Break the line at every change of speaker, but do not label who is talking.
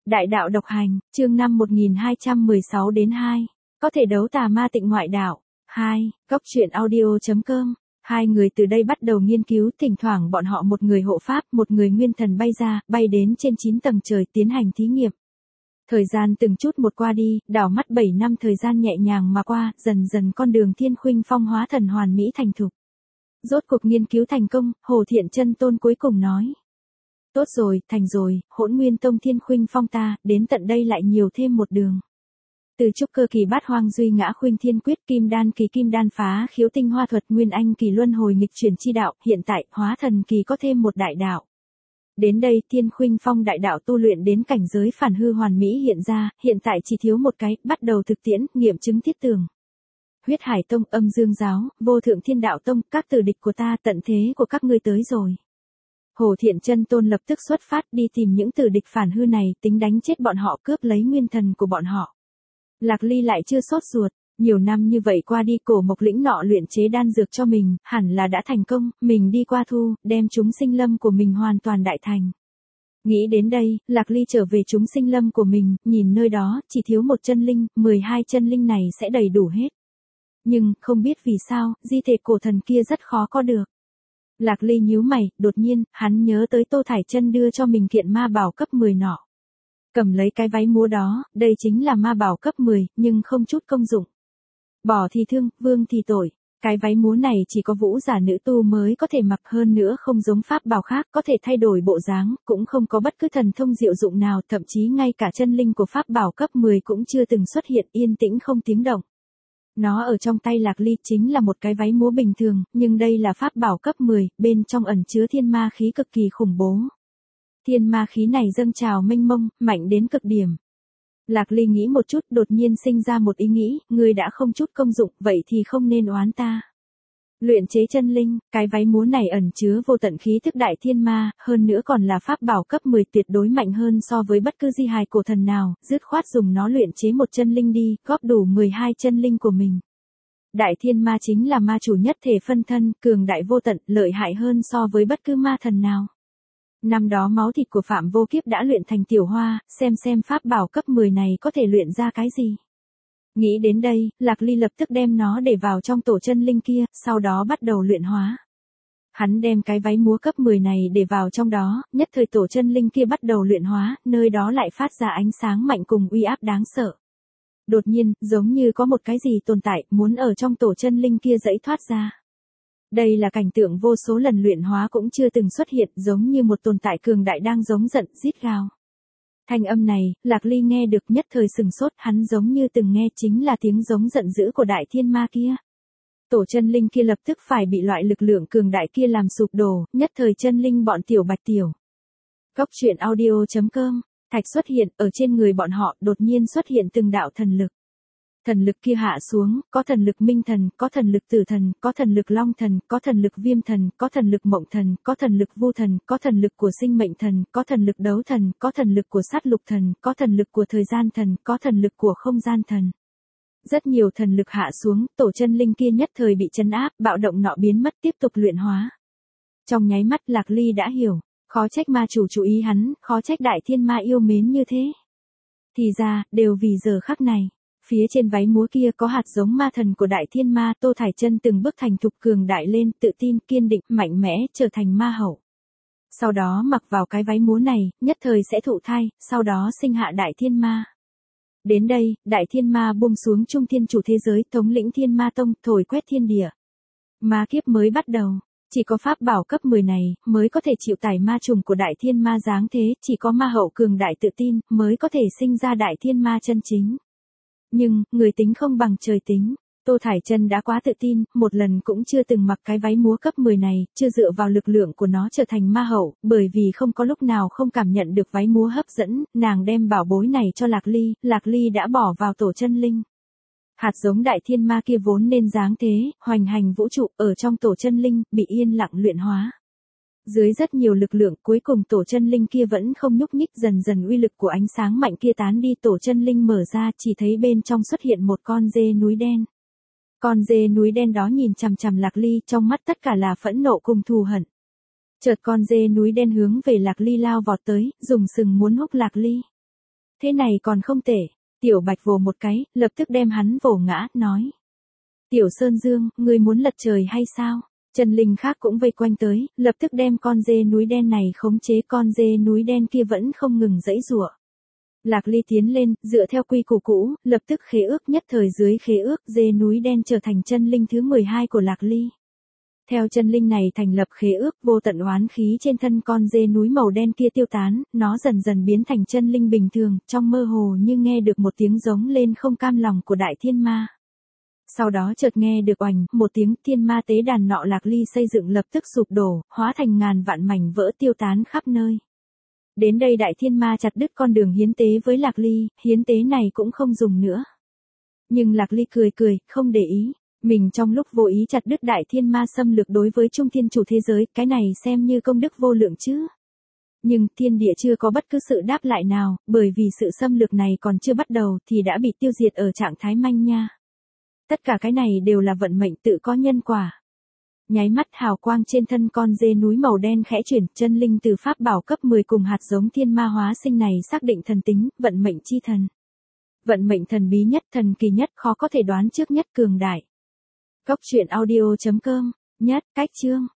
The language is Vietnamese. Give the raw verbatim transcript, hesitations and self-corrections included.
Đại đạo độc hành, chương năm một nghìn hai trăm mười sáu đến hai. Có thể đấu tà ma tịnh ngoại đạo. hai. Góc truyện audio chấm com. Hai người từ đây bắt đầu nghiên cứu, thỉnh thoảng bọn họ một người hộ pháp, một người nguyên thần bay ra, bay đến trên chín tầng trời tiến hành thí nghiệm. Thời gian từng chút một qua đi, đảo mắt bảy năm thời gian nhẹ nhàng mà qua, dần dần con đường Thiên Khuynh Phong hóa thần hoàn mỹ thành thục. Rốt cuộc nghiên cứu thành công, Hồ Thiện Chân Tôn cuối cùng nói. Tốt rồi, thành rồi, Hỗn Nguyên Tông Thiên Khuynh Phong ta, đến tận đây lại nhiều thêm một đường. Từ trúc cơ kỳ bát hoang duy ngã khuynh thiên quyết, kim đan kỳ kim đan phá khiếu tinh hoa thuật, nguyên anh kỳ luân hồi nghịch chuyển chi đạo, hiện tại, hóa thần kỳ có thêm một đại đạo. Đến đây Thiên Khuynh Phong đại đạo tu luyện đến cảnh giới phản hư hoàn mỹ hiện ra, hiện tại chỉ thiếu một cái, bắt đầu thực tiễn, nghiệm chứng thiết tường. Huyết Hải Tông, Âm Dương Giáo, Vô Thượng Thiên Đạo Tông, các tử địch của ta, tận thế của các ngươi tới rồi. Hồ Thiện Chân Tôn lập tức xuất phát đi tìm những tử địch phản hư này, tính đánh chết bọn họ, cướp lấy nguyên thần của bọn họ. Lạc Ly lại chưa sốt ruột, nhiều năm như vậy qua đi, cổ mộc lĩnh nọ luyện chế đan dược cho mình, hẳn là đã thành công, mình đi qua thu, đem chúng sinh lâm của mình hoàn toàn đại thành. Nghĩ đến đây, Lạc Ly trở về chúng sinh lâm của mình, nhìn nơi đó, chỉ thiếu một chân linh, mười hai chân linh này sẽ đầy đủ hết. Nhưng, không biết vì sao, di thể cổ thần kia rất khó có được. Lạc Ly nhíu mày, đột nhiên, hắn nhớ tới Tô Thải Chân đưa cho mình kiện ma bảo cấp mười nọ. Cầm lấy cái váy múa đó, đây chính là ma bảo cấp mười, nhưng không chút công dụng. Bỏ thì thương, vương thì tội. Cái váy múa này chỉ có vũ giả nữ tu mới có thể mặc, hơn nữa không giống pháp bảo khác, có thể thay đổi bộ dáng, cũng không có bất cứ thần thông diệu dụng nào, thậm chí ngay cả chân linh của pháp bảo cấp mười cũng chưa từng xuất hiện, yên tĩnh không tiếng động. Nó ở trong tay Lạc Ly chính là một cái váy múa bình thường, nhưng đây là pháp bảo cấp mười, bên trong ẩn chứa thiên ma khí cực kỳ khủng bố. Thiên ma khí này dâng trào mênh mông, mạnh đến cực điểm. Lạc Ly nghĩ một chút, đột nhiên sinh ra một ý nghĩ, ngươi đã không chút công dụng, vậy thì không nên oán ta. Luyện chế chân linh, cái váy múa này ẩn chứa vô tận khí thức đại thiên ma, hơn nữa còn là pháp bảo cấp mười, tuyệt đối mạnh hơn so với bất cứ di hài cổ thần nào, dứt khoát dùng nó luyện chế một chân linh đi, góp đủ mười hai chân linh của mình. Đại thiên ma chính là ma chủ nhất thể phân thân, cường đại vô tận, lợi hại hơn so với bất cứ ma thần nào. Năm đó máu thịt của Phạm Vô Kiếp đã luyện thành tiểu hoa, xem xem pháp bảo cấp mười này có thể luyện ra cái gì. Nghĩ đến đây, Lạc Ly lập tức đem nó để vào trong tổ chân linh kia, sau đó bắt đầu luyện hóa. Hắn đem cái váy múa cấp mười này để vào trong đó, nhất thời tổ chân linh kia bắt đầu luyện hóa, nơi đó lại phát ra ánh sáng mạnh cùng uy áp đáng sợ. Đột nhiên, giống như có một cái gì tồn tại, muốn ở trong tổ chân linh kia giãy thoát ra. Đây là cảnh tượng vô số lần luyện hóa cũng chưa từng xuất hiện, giống như một tồn tại cường đại đang giống giận, rít gào. Thanh âm này, Lạc Ly nghe được nhất thời sừng sốt, hắn giống như từng nghe chính là tiếng giống giận dữ của đại thiên ma kia. Tổ chân linh kia lập tức phải bị loại lực lượng cường đại kia làm sụp đổ, nhất thời chân linh bọn tiểu bạch tiểu. Góc truyện audio chấm com, thạch xuất hiện, ở trên người bọn họ, đột nhiên xuất hiện từng đạo thần lực. Thần lực kia hạ xuống, có thần lực minh thần, có thần lực tử thần, có thần lực long thần, có thần lực viêm thần, có thần lực mộng thần, có thần lực vu thần, có thần lực của sinh mệnh thần, có thần lực đấu thần, có thần lực của sát lục thần, có thần lực của thời gian thần, có thần lực của không gian thần. Rất nhiều thần lực hạ xuống, tổ chân linh kia nhất thời bị trấn áp, bạo động nọ biến mất, tiếp tục luyện hóa. Trong nháy mắt Lạc Ly đã hiểu, khó trách ma chủ chú ý hắn, khó trách đại thiên ma yêu mến như thế. Thì ra, đều vì giờ khắc này. Phía trên váy múa kia có hạt giống ma thần của đại thiên ma, Tô Thải Chân từng bước thành thục cường đại lên, tự tin, kiên định, mạnh mẽ, trở thành ma hậu. Sau đó mặc vào cái váy múa này, nhất thời sẽ thụ thai, sau đó sinh hạ đại thiên ma. Đến đây, đại thiên ma buông xuống trung thiên chủ thế giới, thống lĩnh thiên ma tông, thổi quét thiên địa. Ma kiếp mới bắt đầu, chỉ có pháp bảo cấp mười này, mới có thể chịu tải ma trùng của đại thiên ma dáng thế, chỉ có ma hậu cường đại tự tin, mới có thể sinh ra đại thiên ma chân chính. Nhưng, người tính không bằng trời tính. Tô Thải Chân đã quá tự tin, một lần cũng chưa từng mặc cái váy múa cấp mười này, chưa dựa vào lực lượng của nó trở thành ma hậu, bởi vì không có lúc nào không cảm nhận được váy múa hấp dẫn, nàng đem bảo bối này cho Lạc Ly, Lạc Ly đã bỏ vào tổ chân linh. Hạt giống đại thiên ma kia vốn nên dáng thế, hoành hành vũ trụ, ở trong tổ chân linh, bị yên lặng luyện hóa. Dưới rất nhiều lực lượng, cuối cùng tổ chân linh kia vẫn không nhúc nhích, dần dần uy lực của ánh sáng mạnh kia tán đi, tổ chân linh mở ra, chỉ thấy bên trong xuất hiện một con dê núi đen. Con dê núi đen đó nhìn chằm chằm Lạc Ly, trong mắt tất cả là phẫn nộ cùng thù hận. Chợt con dê núi đen hướng về Lạc Ly lao vọt tới, dùng sừng muốn húc Lạc Ly. Thế này còn không tệ. Tiểu Bạch vồ một cái, lập tức đem hắn vồ ngã, nói. Tiểu Sơn Dương, ngươi muốn lật trời hay sao? Chân linh khác cũng vây quanh tới, lập tức đem con dê núi đen này khống chế, con dê núi đen kia vẫn không ngừng giãy giụa. Lạc Ly tiến lên, dựa theo quy củ cũ, lập tức khế ước, nhất thời dưới khế ước, dê núi đen trở thành chân linh thứ mười hai của Lạc Ly. Theo chân linh này thành lập khế ước, vô tận oán khí trên thân con dê núi màu đen kia tiêu tán, nó dần dần biến thành chân linh bình thường, trong mơ hồ như nghe được một tiếng giống lên không cam lòng của đại thiên ma. Sau đó chợt nghe được oành, một tiếng, thiên ma tế đàn nọ Lạc Ly xây dựng lập tức sụp đổ, hóa thành ngàn vạn mảnh vỡ tiêu tán khắp nơi. Đến đây đại thiên ma chặt đứt con đường hiến tế với Lạc Ly, hiến tế này cũng không dùng nữa. Nhưng Lạc Ly cười cười, không để ý. Mình trong lúc vô ý chặt đứt đại thiên ma xâm lược đối với Trung Thiên Chủ thế giới, cái này xem như công đức vô lượng chứ. Nhưng thiên địa chưa có bất cứ sự đáp lại nào, bởi vì sự xâm lược này còn chưa bắt đầu thì đã bị tiêu diệt ở trạng thái manh nha. Tất cả cái này đều là vận mệnh tự có nhân quả. Nháy mắt hào quang trên thân con dê núi màu đen khẽ chuyển, chân linh từ pháp bảo cấp mười cùng hạt giống thiên ma hóa sinh này xác định thần tính, vận mệnh chi thần. Vận mệnh thần bí nhất, thần kỳ nhất, khó có thể đoán trước nhất, cường đại. Góc truyện audio chấm com, nhất, cách chương.